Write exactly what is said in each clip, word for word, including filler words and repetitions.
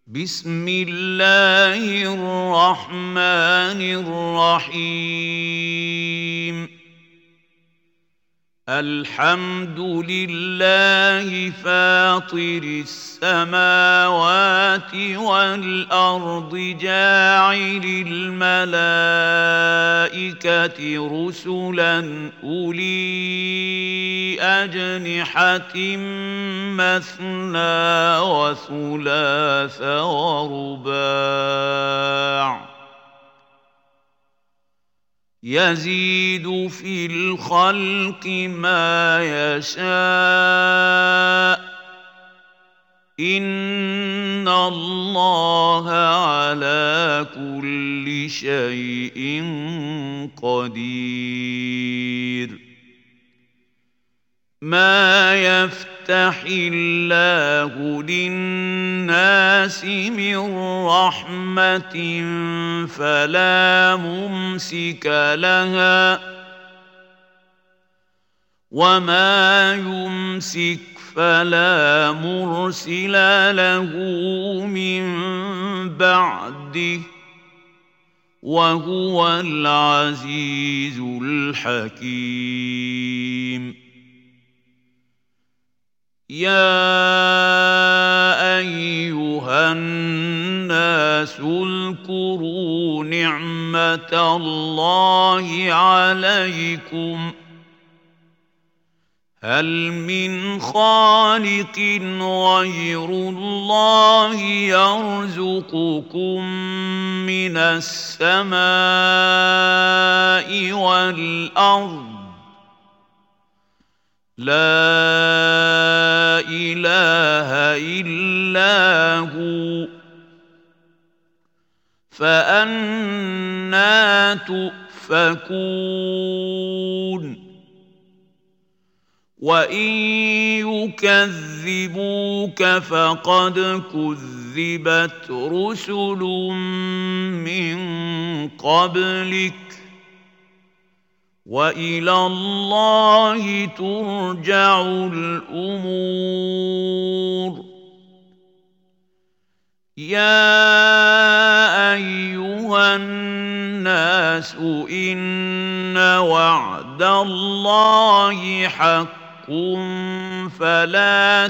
بسم الله الرحمن الرحيم. الحمد لله فاطر السماوات والأرض جاعل الملائكة رسلا أولي أجنحة مثنى وثلاث ورباع يزيد في الخلق ما يشاء إن الله على كل شيء قدير. ما يفتح الله للناس من رحمة فلا ممسك لها وما يمسك فلا مرسل له من بعده وهو العزيز الحكيم. يا أيها الناس اذكروا نعمة الله عليكم هل من خالق غير الله يرزقكم من السماء والأرض لا إله إلا هو فأنى تؤفكون. وإن يكذبوك فقد كذبت رسل من قبلك وإلى الله ترجع الأمور. يا أيها الناس إن وعد الله حق فلا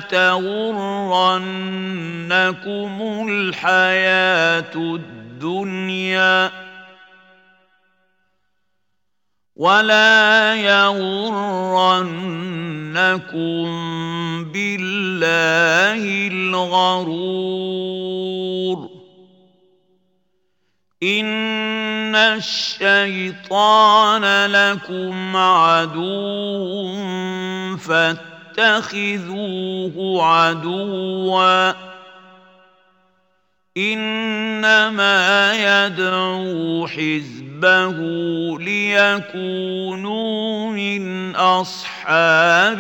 تغرنكم الحياة الدنيا ولا يغرنكم بالله الغرور. إن الشيطان لكم عدو فاتخذوه عدوا إنما يدعو حزبه ليكونوا من أصحاب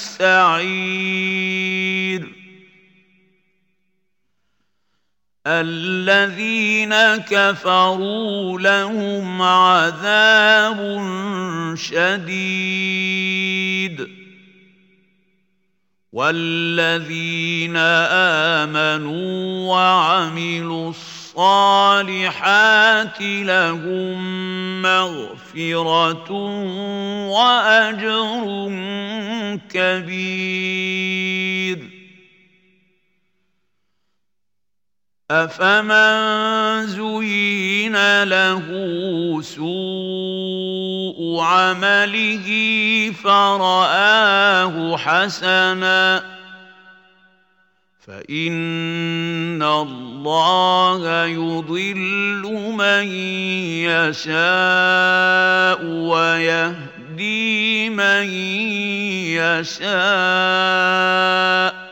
السعير. الذين كفروا لهم عذاب شديد والذين آمنوا وعملوا الصالحات لهم مغفرة وأجر كبير. أفمن زين له سوء عمله فرآه حسنا فإن الله يضل من يشاء ويهدي من يشاء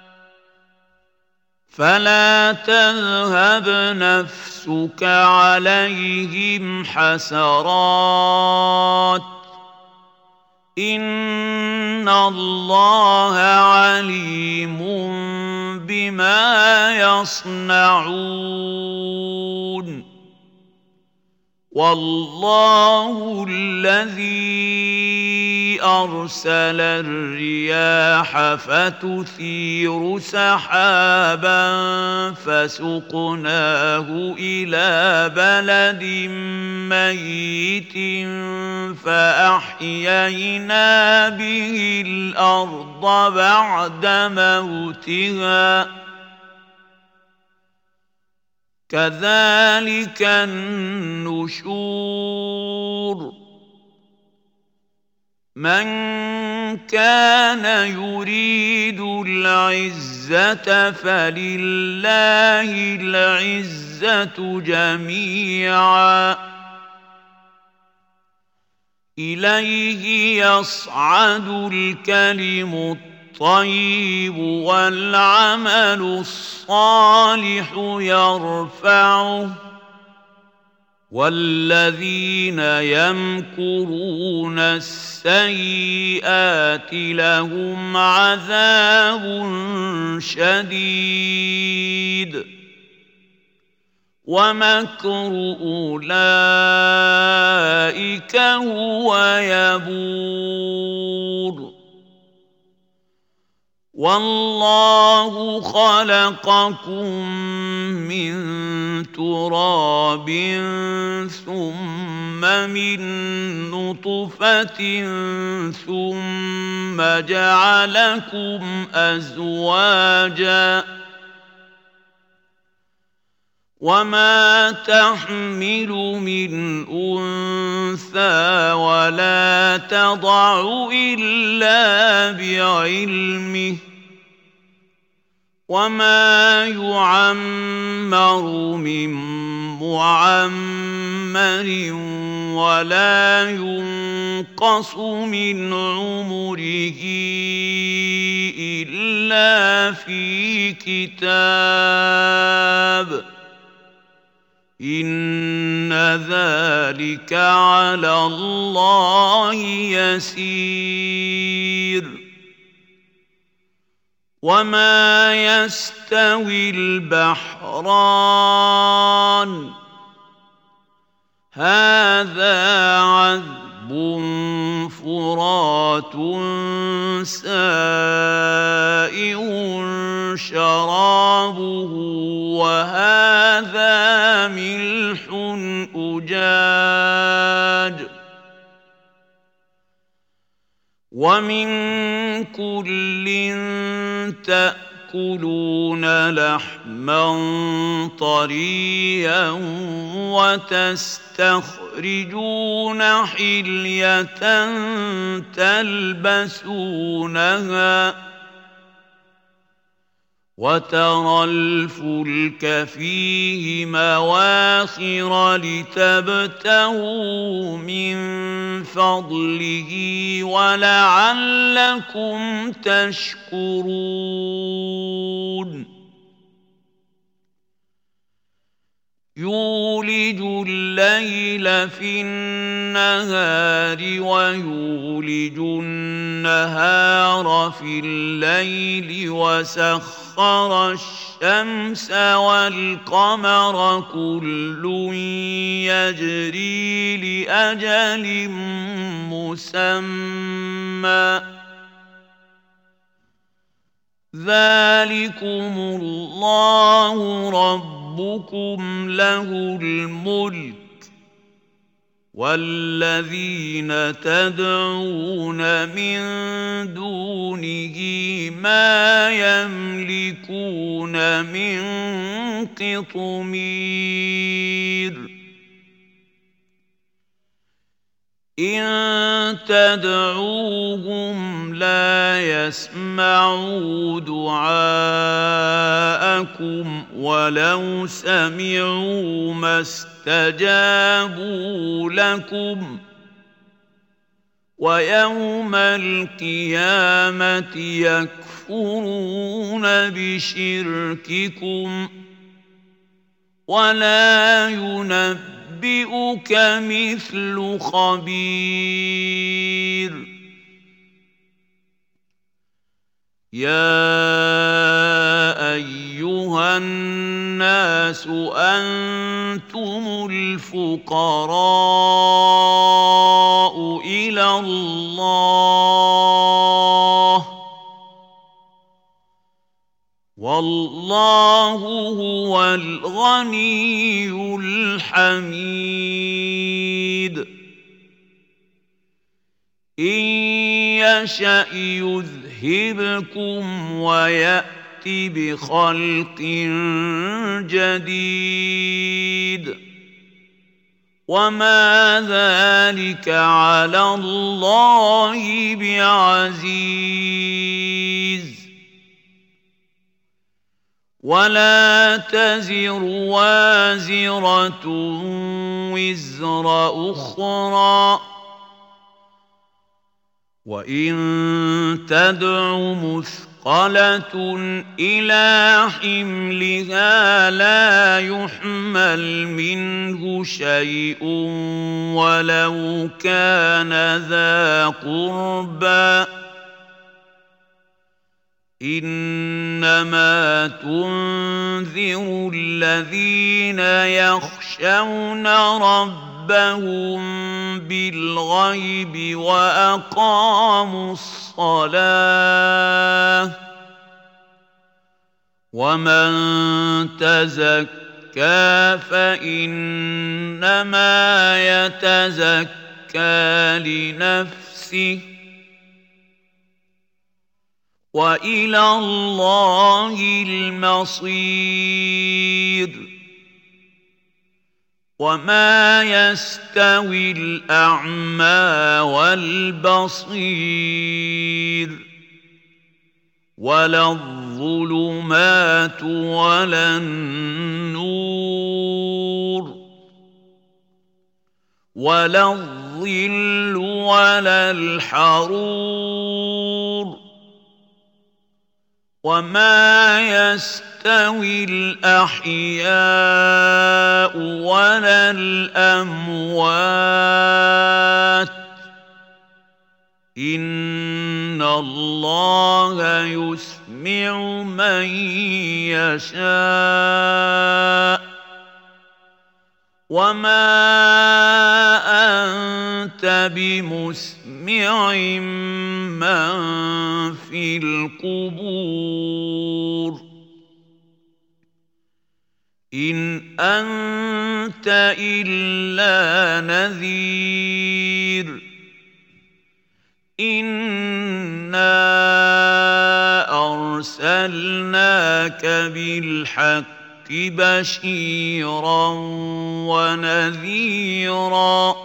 فلا تذهب نفسك عليهم حسرات إن الله عليم بما يصنعون. والله الذي أرسل الرياح فتثير سحابا فسقناه إلى بلد ميت فأحيينا به الأرض بعد موتها كذلك النشور من كان يريد العزة فلله العزة جميعا إليه يصعد الكلم الطيب الطيب والعمل الصالح يرفعه والذين يمكرون السيئات لهم عذاب شديد ومكر أولئك هو يبور والله خلقكم من تراب ثم من نطفة ثم جعلكم أزواجا وما تحمل من أنثى ولا تضع إلا بعلمه وما يعمر من معمر ولا ينقص من عمره إلا في كتاب إن ذلك على الله يسير وما يستوي البحران هذا عذب فرات سائغ شرابه وهذا ملح أجاج ومن كل تأكلون لحما طريا وتستخرجون حلية تلبسونها وترى الفلك فيه مواخر لتبتغوا من فضله ولعلكم تشكرون يولج الليل في النهار ويولج النهار في الليل وسخر الشمس والقمر كل يجري لأجل مسمى ذلكم الله ربكم له الملك والذين تدعون من دونه ما يملكون من قطمير إن تدعوهم لا يسمعوا دعاءكم ولو سمعوا ما استجابوا لكم ويوم القيامة يكفرون بشرككم ولا ينبئون ينبئك مثل خبير يا أيها الناس أنتم الفقراء إلى الله والله هو الغني الحميد إن يشأ يذهبكم ويأت بخلق جديد وما ذلك على الله بعزيز ولا تزر وازرة وزر أخرى وإن تدع مثقلة إلى حملها لا يحمل منه شيء ولو كان ذا قربى إنما تنذر الذين يخشون ربهم بالغيب وأقاموا الصلاة ومن تزكى فإنما يتزكى لنفسه وإلى الله المصير وما يستوي الأعمى والبصير ولا الظلمات ولا النور ولا الظل ولا الحرور وما يستوي الأحياء ولا الأموات إن الله يسمع من يشاء وما أنت بمسمع من في القبور إن أنت إلا نذير إنا أرسلناك بالحق بشيرا ونذيرا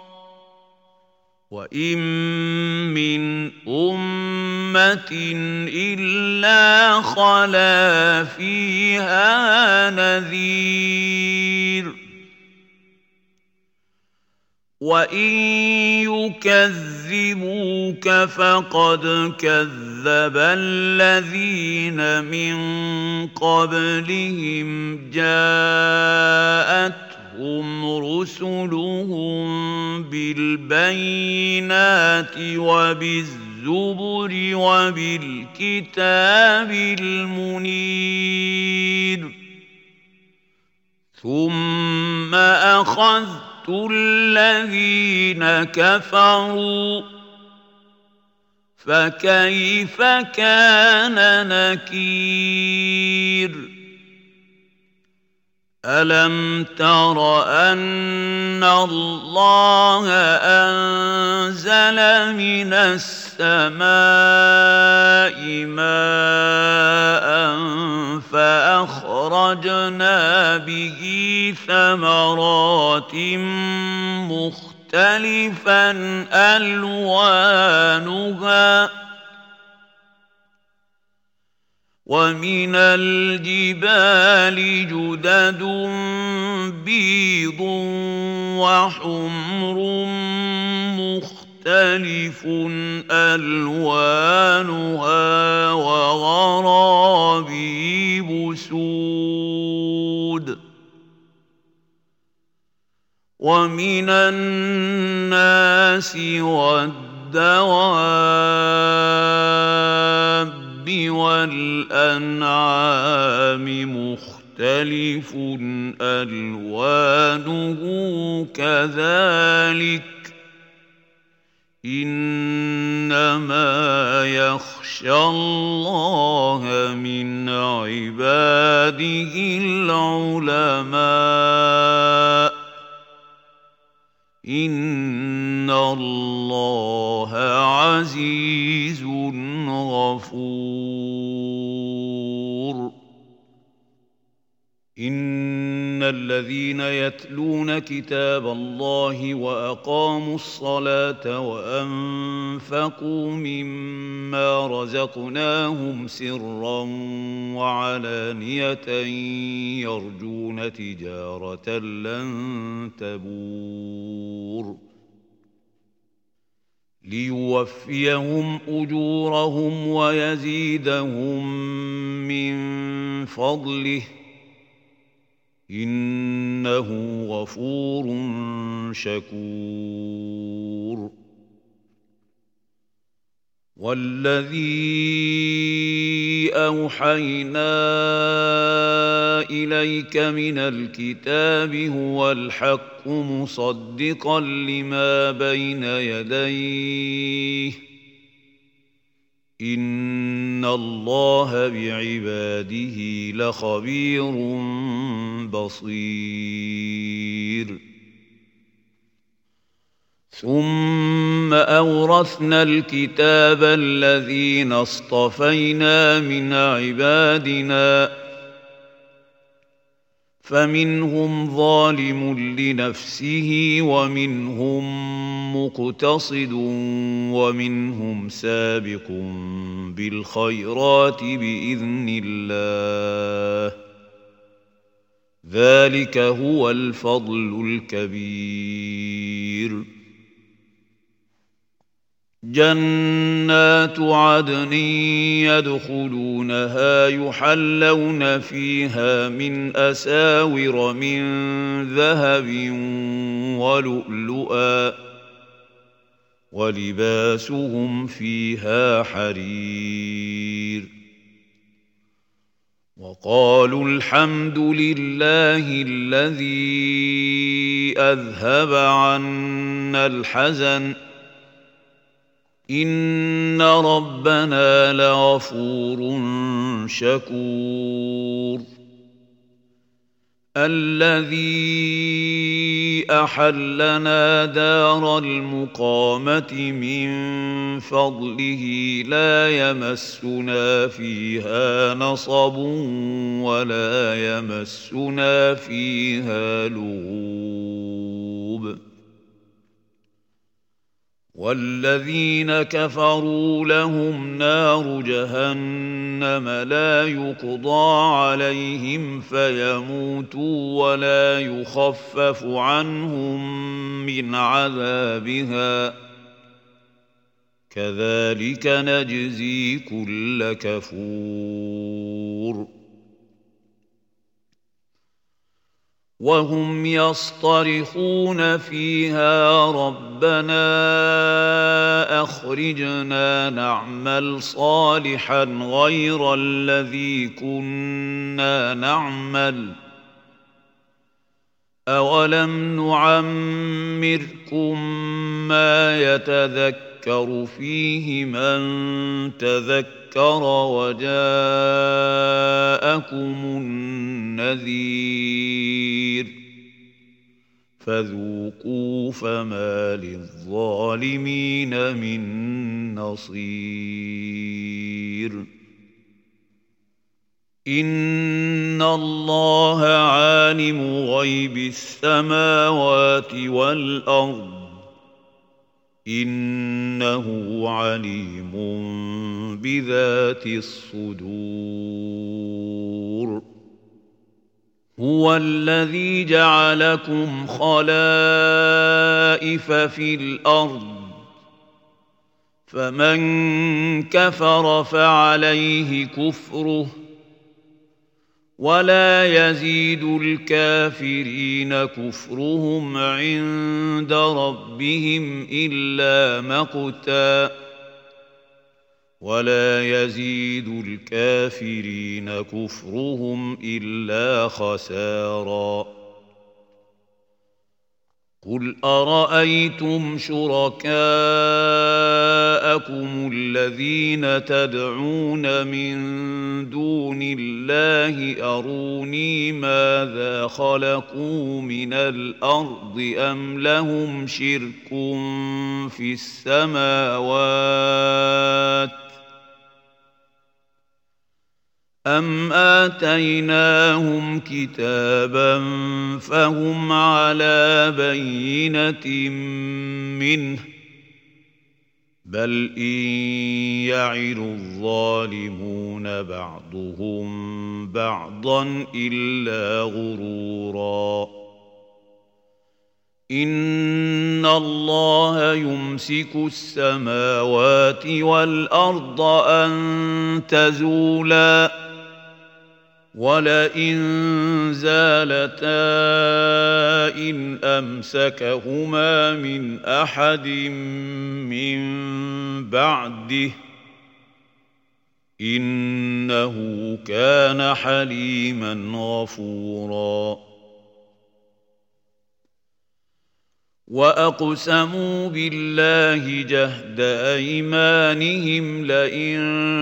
وإن من أمة إلا خلا فيها نذير وإن يكذبوك فقد كذب الذين من قبلهم جاءتهم رسلهم بالبينات وبالزبر وبالكتاب المنير ثم أخذت الذين كفروا فكيف كان نكير ألم تر أن الله أنزل من السماء ماء فأخرجنا به ثمرات مختلفا ألوانها ومن الجبال جدد بيض وحمر مختلف ألوانها وغرابيب سود ومن الناس والدواب والأنعام مختلف ألوانه كذلك إنما يخشى الله من عباده العلماء إن الله عزيز غفور إن الذين يتلون كتاب الله وأقاموا الصلاة وأنفقوا مما رزقناهم سرا وعلانية يرجون تجارة لن تبور ليوفيهم أجورهم ويزيدهم من فضله إنه غفور شكور والذي أوحينا إليك من الكتاب هو الحق مصدقا لما بين يديه إن الله بعباده لخبير بصير ثم أورثنا الكتاب الذين اصطفينا من عبادنا فمنهم ظالم لنفسه ومنهم مقتصد ومنهم سابق بالخيرات بإذن الله ذلك هو الفضل الكبير جنات عدن يدخلونها يحلون فيها من أساور من ذهب ولؤلؤا ولباسهم فيها حرير وقالوا الحمد لله الذي أذهب عنا الحزن إن ربنا لغفور شكور الذي أحلنا دار المقامة من فضله لا يمسنا فيها نصب ولا يمسنا فيها لغوب والذين كفروا لهم نار جهنم لا يقضى عليهم فيموتوا ولا يخفف عنهم من عذابها كذلك نجزي كل كفور وهم يصطرخون فيها ربنا أخرجنا نعمل صالحا غير الذي كنا نعمل أولم نعمركم ما يتذكر فيه من تذكر وجاءكم النذير فذوقوا فما للظالمين من نصير إن الله عالم غيب السماوات والأرض إنه عليم بذات الصدور هو الذي جعلكم خلائف في الأرض فمن كفر فعليه كفره ولا يزيد الكافرين كفرهم عند ربهم إلا مقتا ولا يزيد الكافرين كفرهم إلا خسارا. قل أرأيتم شركاءكم الذين تدعون من دون الله أروني ماذا خلقوا من الأرض أم لهم شرك في السماوات أم آتيناهم كتابا فهم على بينة منه بل إن يعد الظالمون بعضهم بعضا إلا غرورا. إن الله يمسك السماوات والأرض أن تزولا ولئن زالتا إن أمسكهما من أحد من بعده إنه كان حليما غفورا. وأقسموا بالله جهد أيمانهم لئن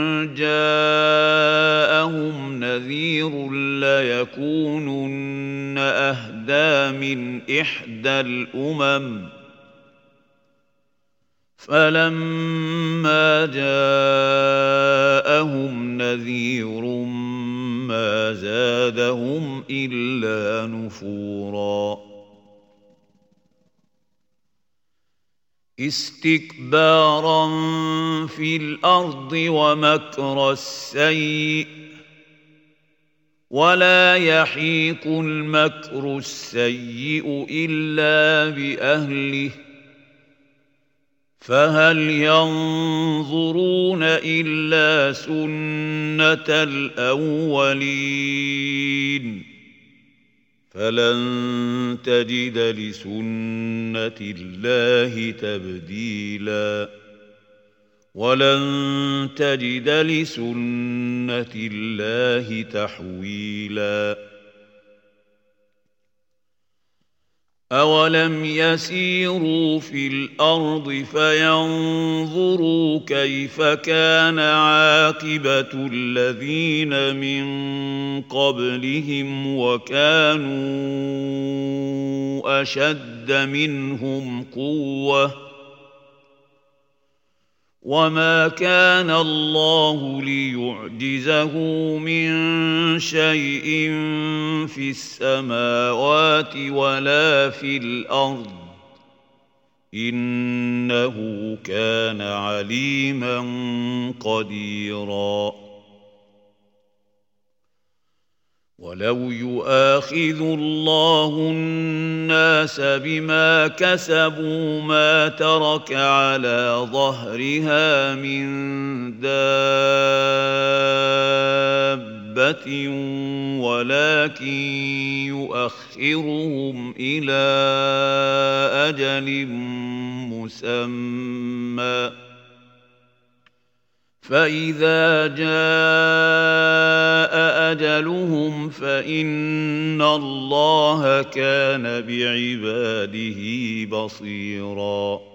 جاءهم نذير ليكونن أهدى من إحدى الأمم فلما جاءهم نذير ما زادهم إلا نفورا. استكبارا في الأرض ومكر السيء ولا يحيق المكر السيء إلا بأهله فهل ينظرون إلا سنة الأولين فلن تجد لسنة الله تبديلا ولن تجد لسنة الله تحويلا. أولم يسيروا في الأرض فينظروا كيف كان عاقبة الذين من قبلهم وكانوا أشد منهم قوة وما كان الله ليعجزه من شيء في السماوات ولا في الأرض إنه كان عليما قديرا. ولو يؤاخذ الله الناس بما كسبوا ما ترك على ظهرها من دابة ولكن يؤخرهم إلى أجل مسمى فإذا جاء أجلهم فإن الله كان بعباده بصيراً.